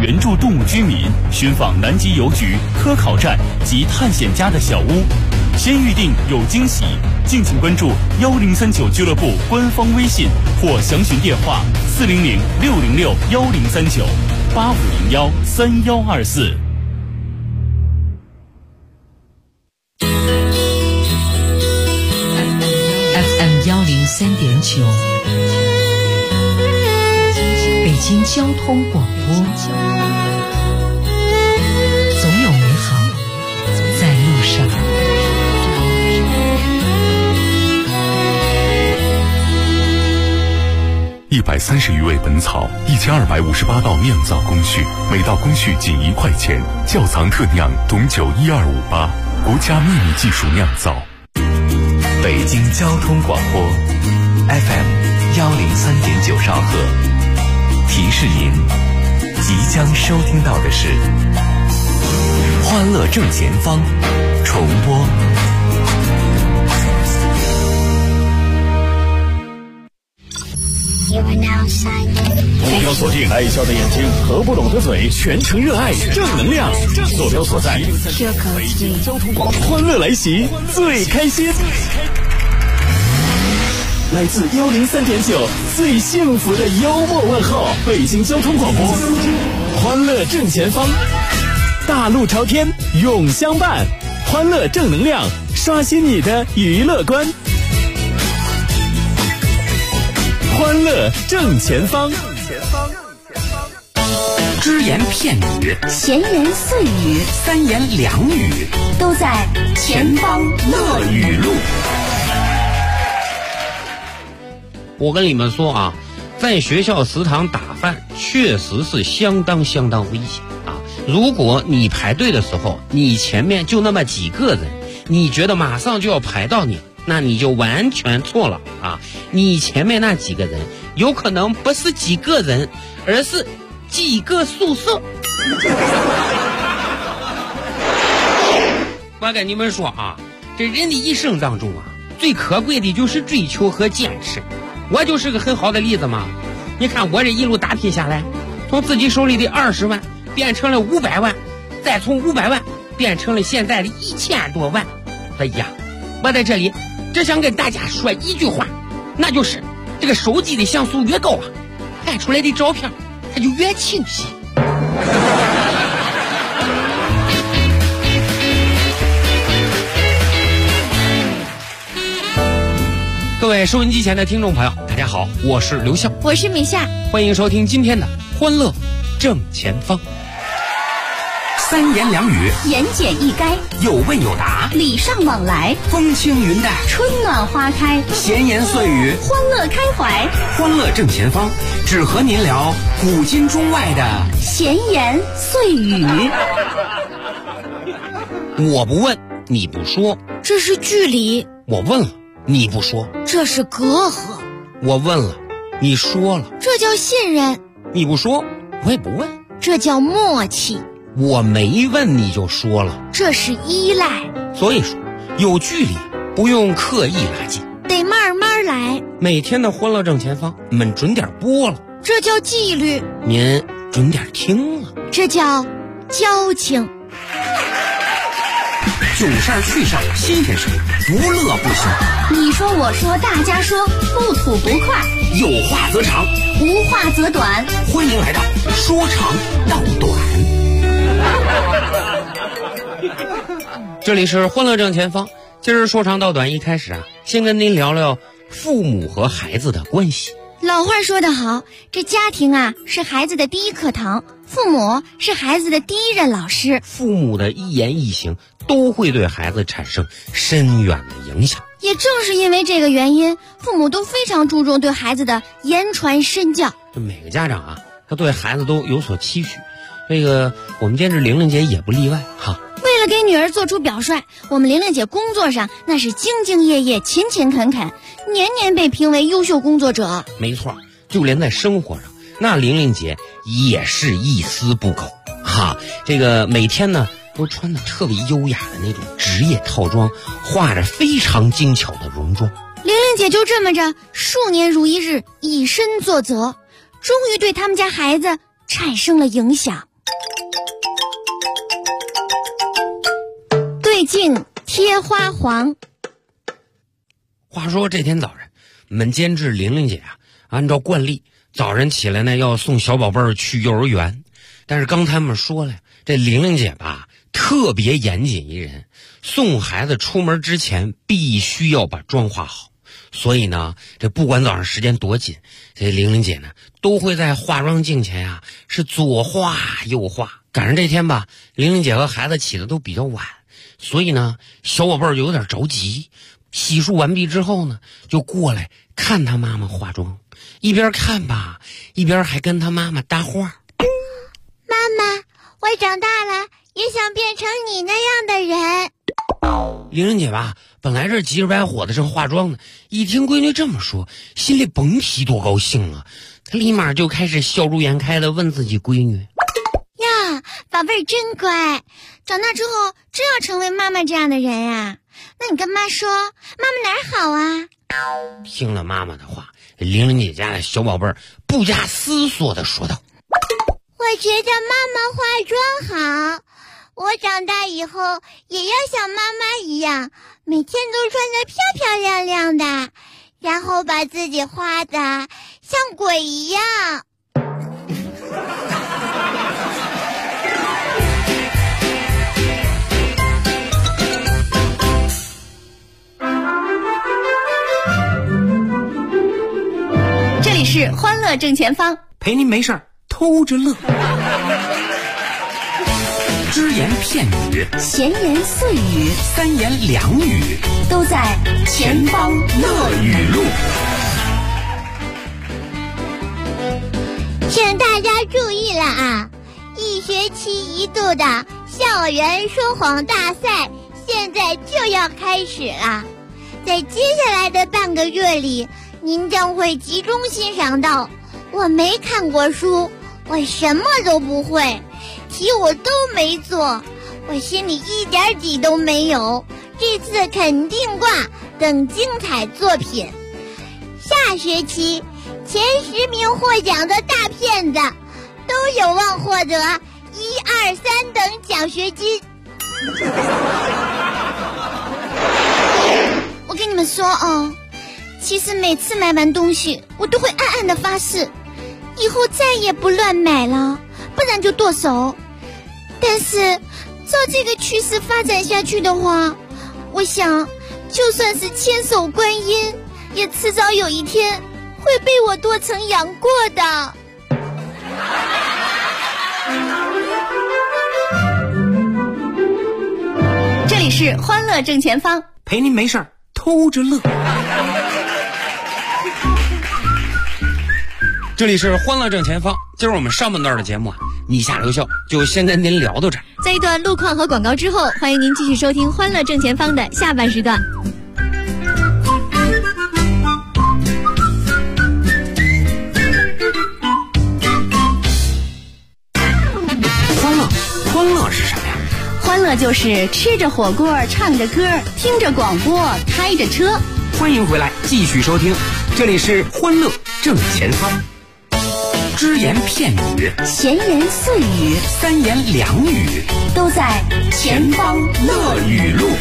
援助动物居民，寻访南极邮局、科考站及探险家的小屋。先预定有惊喜，敬请关注1039俱乐部官方微信或详询电话400-606-10398501-3124。 FM 103.9，北京交通广播，总有美好在路上。 130余味本草，1258道酿造工序，每道工序仅1块钱。窖藏特酿董酒12588，国家秘密技术酿造。 北京交通广播 FM 103.9兆赫，提示您即将收听到的是欢乐正前方重播。 目标锁定爱笑的眼睛和不懂的嘴，全程热爱正能量。坐标所在北京交通广播，欢乐来袭，最开心。来自103.9最幸福的幽默问候，北京交通广播，欢乐正前方，大路朝天永相伴，欢乐正能量，刷新你的娱乐观。欢乐正前方， 只言片语， 闲言碎语， 三言两语， 都在前方乐语录。 我跟你们说啊，在学校食堂打饭确实是相当危险啊！如果你排队的时候，你前面就那么几个人，你觉得马上就要排到你，那你就完全错了啊！你前面那几个人有可能不是几个人，而是几个宿舍。我跟你们说啊，这人的一生当中啊，最可贵的就是追求和坚持。我就是个很好的例子嘛。你看我这一路打拼下来，从自己手里的20万变成了500万，再从500万变成了现在的1000多万。哎呀，我在这里只想跟大家说一句话，那就是这个手机的像素越高啊，拍出来的照片它就越清晰。各位收音机前的听众朋友，大家好，我是刘笑， 我是米夏， 欢迎收听今天的欢乐正前方。三言两语， 言简意赅， 有问有答， 礼尚往来， 风轻云淡， 春暖花开， 闲言碎语， 欢乐开怀。 欢乐正前方，只和您聊古今中外的闲言碎语。 我不问，你不说， 这是距离； 我问了，你不说， 这是隔阂； 我问了，你说了， 这叫信任； 你不说，我也不问， 这叫默契； 我没问你就说了， 这是依赖。 所以说，有距离不用刻意拉近， 得慢慢来。 每天的欢乐正前方，你们准点播了， 这叫纪律； 您准点听了， 这叫交情。 囧事儿趣事儿新鲜事儿，不乐不行。 你说我说大家说，不吐不快， 有话则长， 无话则短。 欢迎来到说长道短。这里是欢乐正前方，今儿说长道短，一开始啊，先跟您聊聊父母和孩子的关系。 老话说得好，这家庭啊是孩子的第一课堂，父母是孩子的第一任老师。 父母的一言一行都会对孩子产生深远的影响。 也正是因为这个原因，父母都非常注重对孩子的言传身教。 每个家长啊，他对孩子都有所期许，这个我们监制玲玲姐也不例外哈。 为了给女儿做出表率，我们玲玲姐工作上那是兢兢业业、勤勤恳恳，年年被评为优秀工作者。 没错，就连在生活上，那玲玲姐也是一丝不苟哈。这个每天呢都穿的特别优雅的那种职业套装，画着非常精巧的戎装。 玲玲姐就这么着，数年如一日，以身作则，终于对他们家孩子产生了影响。 镜贴花黄。 话说这天早上，我们监制玲玲姐啊，按照惯例早晨起来呢要送小宝贝儿去幼儿园，但是刚才我们说了，这玲玲姐吧特别严谨一人，送孩子出门之前必须要把妆化好，所以呢这不管早上时间多紧，这玲玲姐呢都会在化妆镜前啊是左画右画。赶上这天吧，玲玲姐和孩子起的都比较晚，所以呢小宝贝儿就有点着急。洗漱完毕之后呢，就过来看他妈妈化妆，一边看吧一边还跟他妈妈搭话。 妈妈，我长大了也想变成你那样的人。 玲玲姐吧本来这急着白火的正化妆呢，一听闺女这么说，心里甭提多高兴了。她立马就开始笑逐颜开的问自己闺女： 呀，宝贝儿真乖，长大之后真要成为妈妈这样的人啊？那你跟妈说，妈妈哪儿好啊？ 听了妈妈的话，玲玲姐家的小宝贝儿不假思索地说道： 我觉得妈妈化妆好，我长大以后也要像妈妈一样，每天都穿得漂漂亮亮的，然后把自己画得像鬼一样。这里是欢乐正前方， 陪您没事儿偷着乐。只言片语， 闲言碎语， 三言两语， 都在前方乐语录。请大家注意了啊！一学期一度的校园说谎大赛现在就要开始了，在接下来的半个月里，您将会集中欣赏到我没看过书，我什么都不会，题我都没做，我心里一点底都没有，这次肯定挂等精彩作品。下学期前10名获奖的大骗子都有望获得1、2、3等奖学金。我跟你们说哦，其实每次买完东西我都会暗暗的发誓，以后再也不乱买了，不然就剁手。但是照这个趋势发展下去的话，我想就算是千手观音，也迟早有一天会被我剁成杨过的。这里是欢乐正前方， 陪您没事儿偷着乐。 这里是欢乐正前方，今儿我们上半段的节目啊，你下留校就先跟您聊到这儿。 在一段路况和广告之后，欢迎您继续收听欢乐正前方的下半时段。 欢乐是什么呀？ 欢乐就是吃着火锅，唱着歌，听着广播，开着车。 欢迎回来，继续收听，这里是欢乐正前方。只言片语， 闲言碎语， 三言两语， 都在前方乐语录。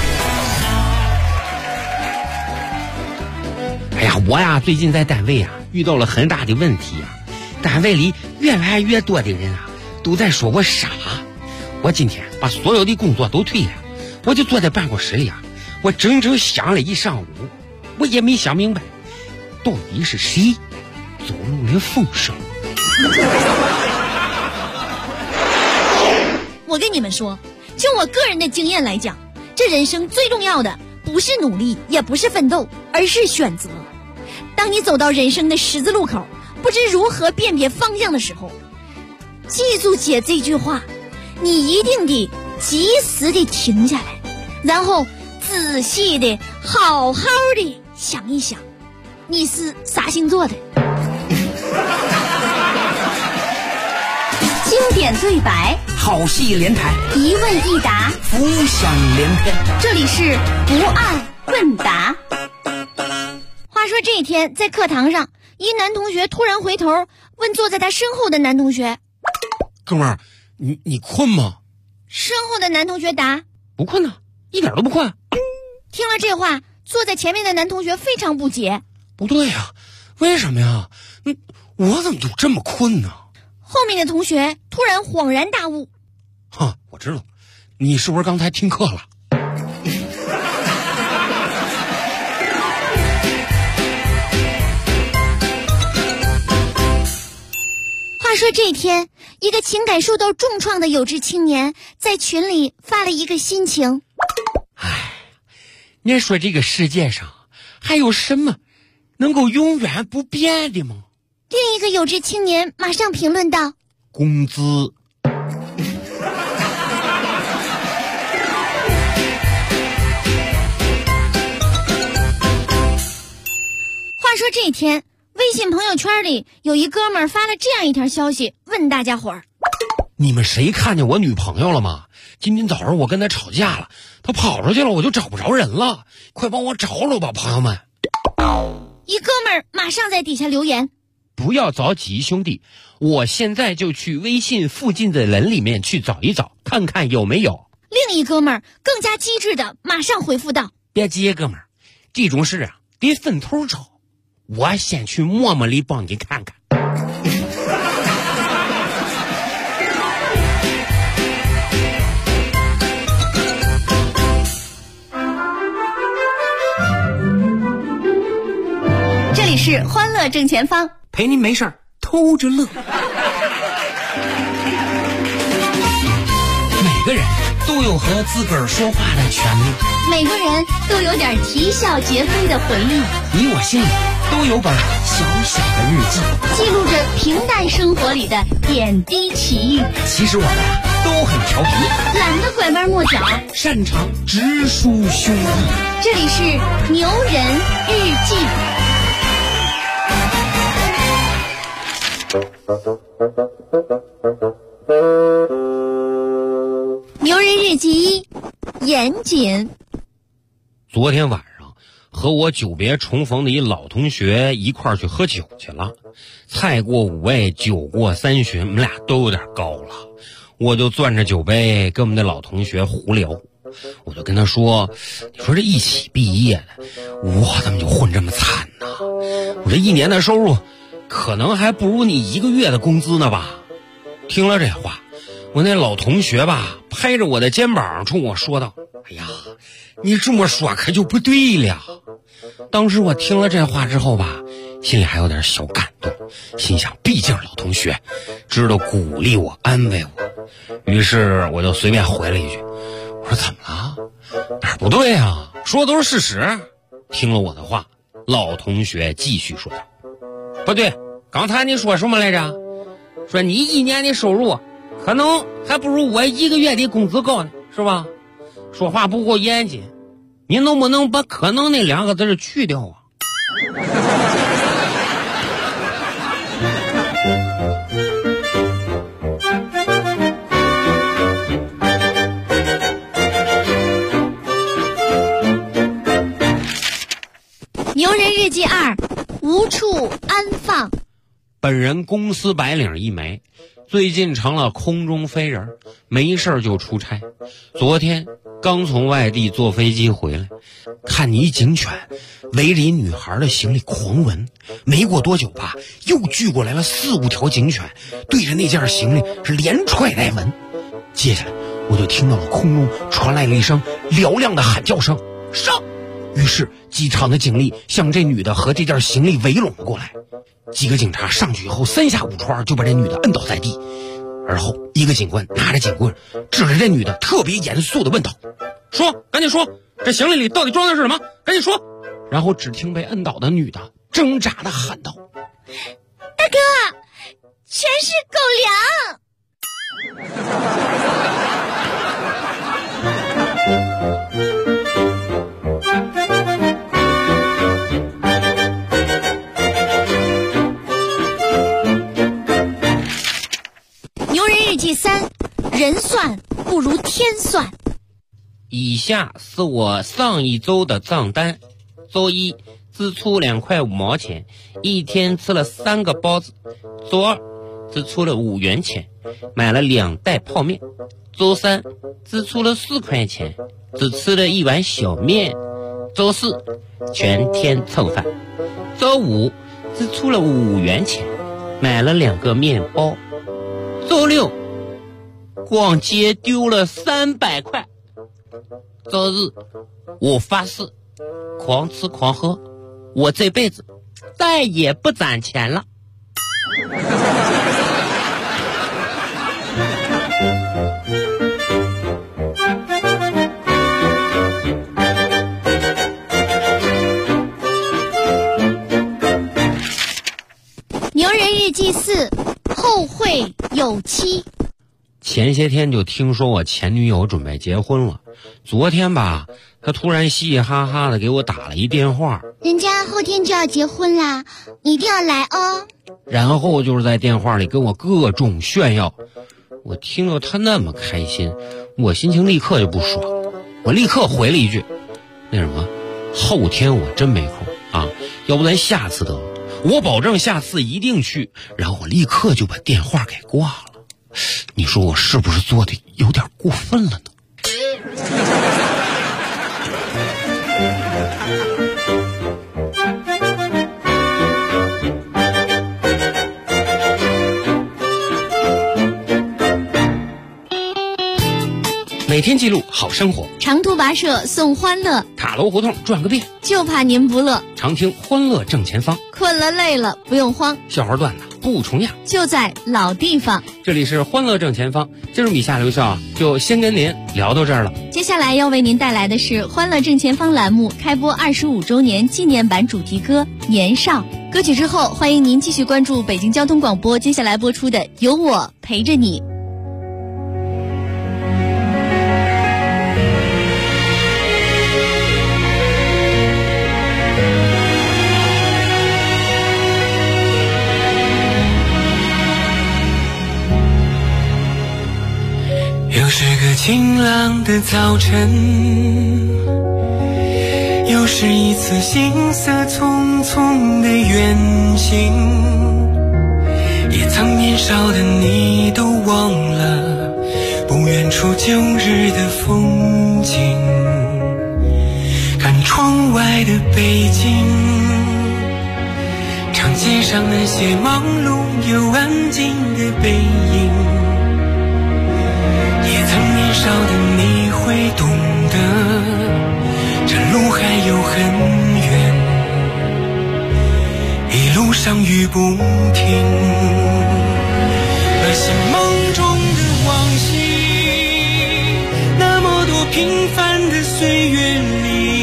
哎呀，我呀最近在单位啊遇到了很大的问题啊，单位里越来越多的人啊都在说我傻。我今天把所有的工作都退了，我就坐在办公室里啊，我整整想了一上午，我也没想明白到底是谁走漏了风声。 我跟你们说，就我个人的经验来讲，这人生最重要的不是努力，也不是奋斗，而是选择。当你走到人生的十字路口，不知如何辨别方向的时候，记住姐这句话，你一定得及时的停下来，然后仔细的好好的想一想，你是啥星座的。经典对白， 好戏连台， 一问一答， 浮想联翩。 这里是不二问答。话说这一天在课堂上，一男同学突然回头问坐在他身后的男同学： 哥们儿，你困吗？ 身后的男同学答： 不困啊。 一点都不困。 听了这话，坐在前面的男同学非常不解。 不对呀，为什么呀？我怎么就这么困呢？ 后面的同学突然恍然大悟。 我知道，你是不是刚才听课了？ 话说这天，一个情感受到重创的有志青年在群里发了一个心情。 你说这个世界上还有什么能够永远不变的吗？ 另一个有志青年马上评论道： 工资。 话说这天，微信朋友圈里有一哥们儿发了这样一条消息，问大家伙儿： 你们谁看见我女朋友了吗？今天早上我跟她吵架了，她跑出去了，我就找不着人了，快帮我找找吧，朋友们。 一哥们儿马上在底下留言： 不要着急，兄弟，我现在就去微信附近的人里面去找一找，看看有没有。 另一哥们儿更加机智的马上回复道： 别急，哥们儿，这种事得分头找，我先去陌陌里帮你看看。 这里是欢乐正前方， 陪您没事儿偷着乐。 每个人都有和自个儿说话的权利， 每个人都有点啼笑皆非的回忆， 你我心里都有本小小的日记， 记录着平淡生活里的点滴奇遇。 其实我们都很调皮， 懒得拐弯抹角， 擅长直抒胸臆。 这里是牛人日记。牛人日记1：严谨。 昨天晚上和我久别重逢的一老同学一块儿去喝酒去了，菜过五味，酒过三巡，我们俩都有点高了。我就攥着酒杯跟我们的老同学胡聊，我就跟他说：“你说这一起毕业的，我怎么就混这么惨呢？我这一年的收入可能还不如你1个月的工资呢吧？”听了这话，我那老同学吧拍着我的肩膀冲我说道：“哎呀，你这么说可就不对了。”当时我听了这话之后吧，心里还有点小感动，心想毕竟老同学知道鼓励我安慰我，于是我就随便回了一句：“我说怎么了？哪儿不对啊？说的都是事实。”听了我的话，老同学继续说道：“不对，刚才你说什么来着？说你1年的收入可能还不如我1个月的工资高呢，是吧？说话不够严谨，你能不能把可能那2个字去掉啊？” 牛人日记2：无处安放。 本人公司白领一枚，最近成了空中飞人，没事就出差。昨天刚从外地坐飞机回来，看你一警犬围着一女孩的行李狂闻，没过多久吧，又聚过来了4、5条警犬，对着那件行李是连踹带闻。接下来我就听到了空中传来了一声嘹亮的喊叫声：“上！”于是机场的警力向这女的和这件行李围拢了过来。几个警察上去以后，3下5除2就把这女的摁倒在地，而后一个警官拿着警棍指着这女的，特别严肃地问道：“说，赶紧说，这行李里到底装的是什么？赶紧说！”然后只听被摁倒的女的挣扎地喊道：“ 大哥，全是狗粮。”牛人日记3：人算不如天算。 以下是我上一周的账单：周一支出2块5毛钱，一天吃了3个包子；周二支出了5元钱，买了2袋泡面； 周三只出了4块钱，只吃了1碗小面。周四全天蹭饭。周五只出了5元钱，买了2个面包。周六逛街丢了300块。周日我发誓狂吃狂喝，我这辈子再也不攒钱了。 牛人日记4，后会有期。 前些天就听说我前女友准备结婚了，昨天吧，她突然嘻嘻哈哈的给我打了一电话， 人家后天就要结婚啦，你一定要来哦。 然后就是在电话里跟我各种炫耀。我听到她那么开心，我心情立刻就不爽，我立刻回了一句，那什么，后天我真没空啊，要不咱下次得了，我保证下次一定去。然后我立刻就把电话给挂了。你说我是不是做的有点过分了呢？每天记录好生活， 长途跋涉送欢乐， 塔楼胡同转个遍， 就怕您不乐。 常听欢乐正前方， 困了累了不用慌， 笑话段子不重样， 就在老地方。 这里是欢乐正前方，今儿米夏刘笑就先跟您聊到这儿了。 接下来要为您带来的是欢乐正前方栏目开播25周年纪念版主题歌《年少》。歌曲之后，欢迎您继续关注北京交通广播接下来播出的《有我陪着你》。 又是个晴朗的早晨，又是一次行色匆匆的远行，也曾年少的你都忘了不远处旧日的风景，看窗外的北京，长街上那些忙碌又安静的背影，年少的你会懂得，这路还有很远，一路上雨不停。那些梦中的往昔，那么多平凡的岁月里，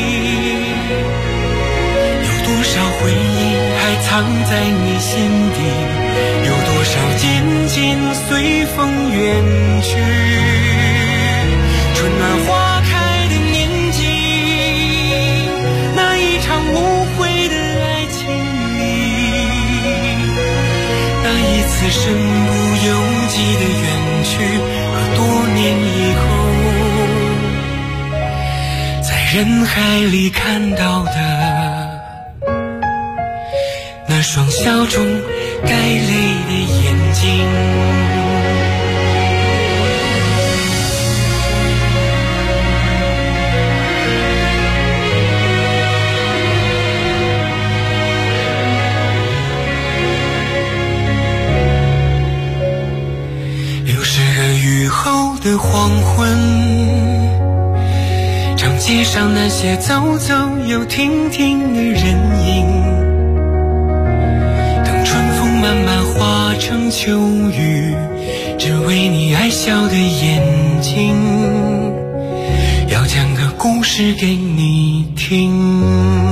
有多少回忆还藏在你心底，有多少渐渐随风远去。春暖花开的年纪，那一场无悔的爱情里，那一次身不由己的远去，和多年以后在人海里看到的那双笑中带泪的眼睛。雨后的黄昏，长街上那些走走又停停的人影，等春风慢慢化成秋雨，只为你爱笑的眼睛，要讲个故事给你听。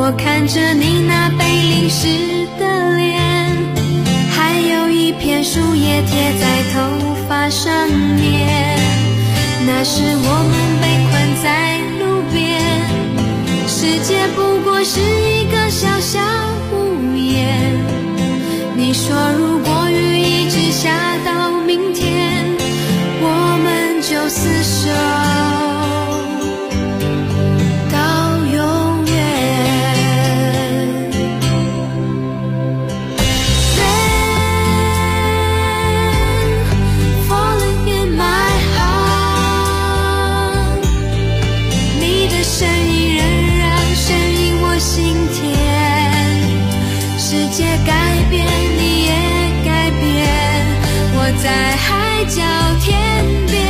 我看着你那被淋湿的脸，还有一片树叶贴在头发上面，那时我们被困在路边，世界不过是一个小小屋檐。你说如果雨一直下到明天，我们就厮守到永远。Rain falling in my heart， 你的声音仍然声音我心田，世界改变你也改变，我在海角天边。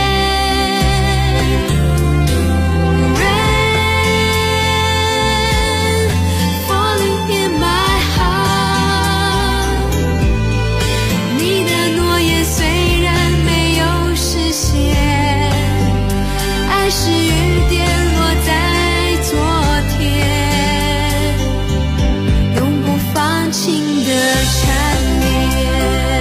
是雨点落在昨天，永不放晴的缠绵。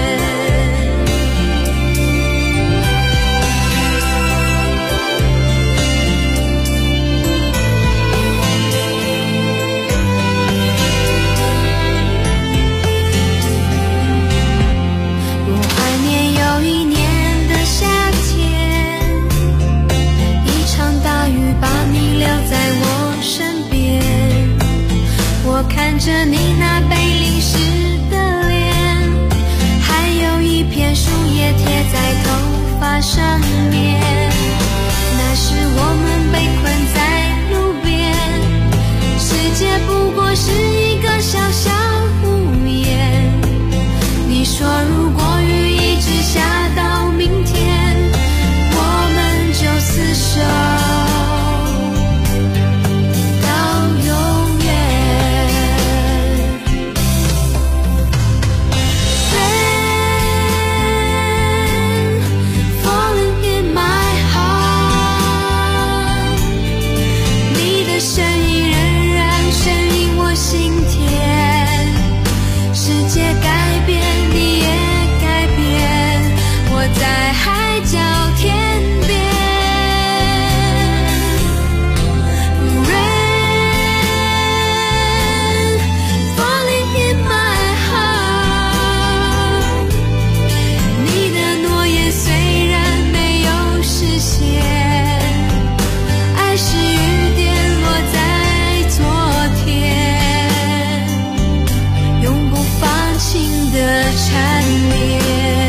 我怀念有一年的夏天，一场大雨把你留在我身边，我看着你那被淋湿的脸，还有一片树叶贴在头发上面，那时我们被困在路边，世界不过是一个小小屋檐。你说如果雨一直下到明天，我们就厮守到永远。Rain falling in my heart， 你的声音仍然声音我心田，世界改变你也改变，我在海角天边。缠绵。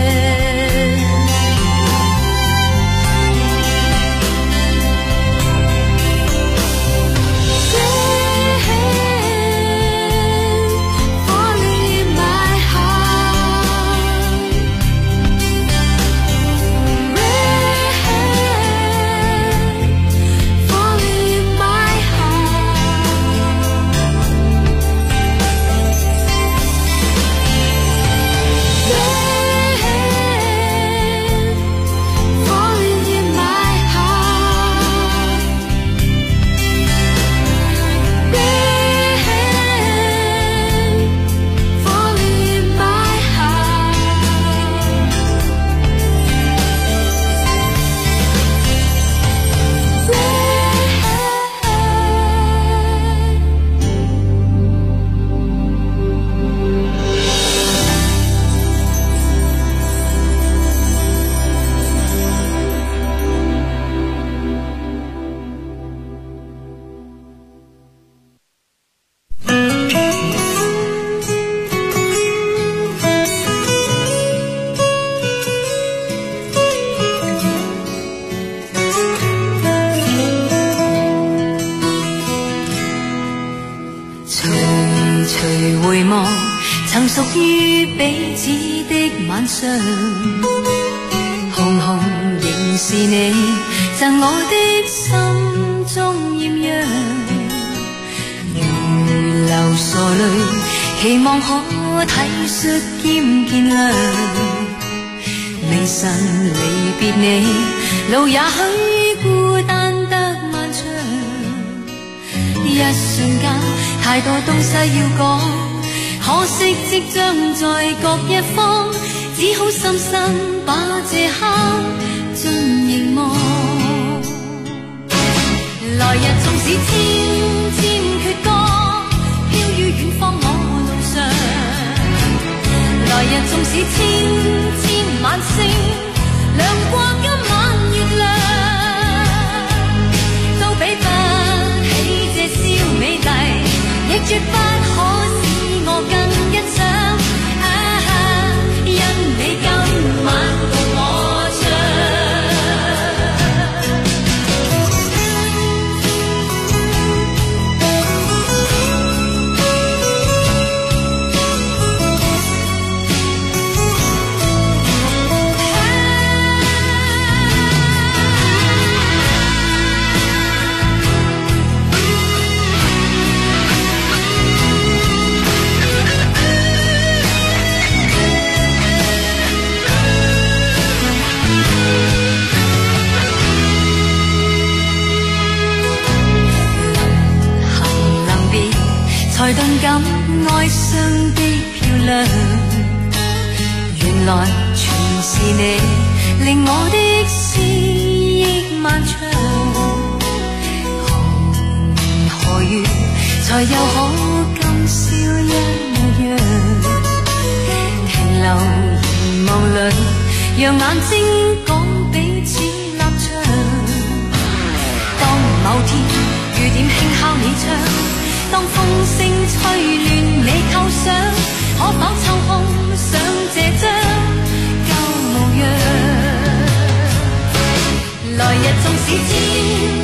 曾屬於彼此的晚上，紅紅仍是你贈我的心中豔陽，如流傻淚，期望可體恤兼見諒，未曾離別你，路也許孤單得漫長， 瞬間，太多東西要講，可惜即將在各一方，只好深深把這刻盡凝望。來日縱使千千闕歌，飄於遠方我路上。來日縱使千千晚星，亮過今晚月亮，都比不起這宵美麗，亦絕不可使我更欣賞。因你今晚共我唱。才頓感哀傷的漂亮，原來全是你令我的思憶漫長。何如才又可今宵一模樣？停留凝望裏，讓眼睛講彼此立場。當某天雨點輕敲你窗，當風聲吹亂你構想，可否抽空想這張舊模樣？來日縱使千